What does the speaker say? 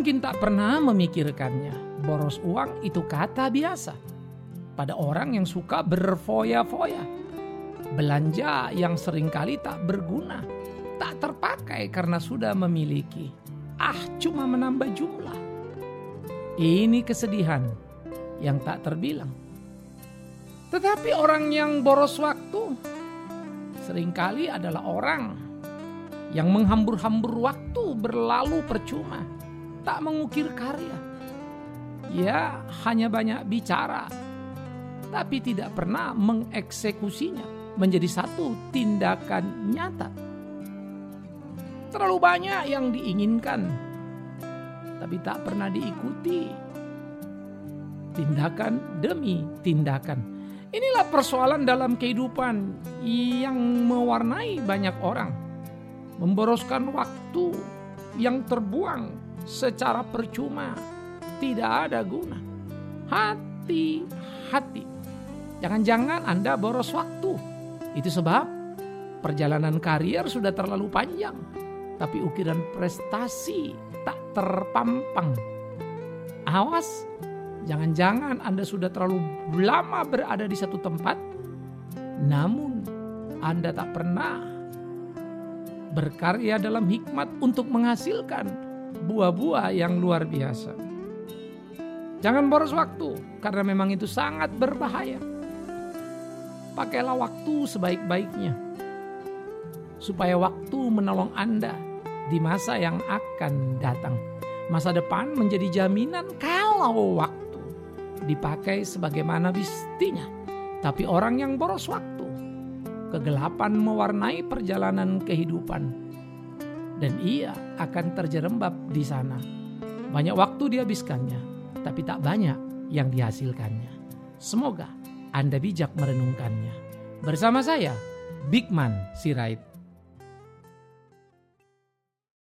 mungkin tak pernah memikirkannya, boros uang itu kata biasa pada orang yang suka berfoya-foya. Belanja yang seringkali tak berguna, tak terpakai karena sudah memiliki. Cuma menambah jumlah. Ini kesedihan yang tak terbilang. Tetapi orang yang boros waktu seringkali adalah orang yang menghambur-hambur waktu berlalu percuma, tak mengukir karya. Ya, hanya banyak bicara, tapi tidak pernah mengeksekusinya menjadi satu tindakan nyata. Terlalu banyak yang diinginkan, tapi tak pernah diikuti. Tindakan demi tindakan. Inilah persoalan dalam kehidupan yang mewarnai banyak orang. Memboroskan waktu yang terbuang secara percuma, tidak ada guna. Hati-hati, jangan-jangan Anda boros waktu. Itu sebab perjalanan karier sudah terlalu panjang, tapi ukiran prestasi tak terpampang. Awas, jangan-jangan Anda sudah terlalu lama berada di satu tempat, namun Anda tak pernah berkarya dalam hikmat untuk menghasilkan buah-buah yang luar biasa. Jangan boros waktu, karena memang itu sangat berbahaya. Pakailah waktu sebaik-baiknya, supaya waktu menolong Anda di masa yang akan datang. Masa depan menjadi jaminan kalau waktu dipakai sebagaimana mestinya. Tapi orang yang boros waktu, kegelapan mewarnai perjalanan kehidupan, dan ia akan terjerembab di sana. Banyak waktu dihabiskannya, tapi tak banyak yang dihasilkannya. Semoga Anda bijak merenungkannya. Bersama saya, Bigman Sirait.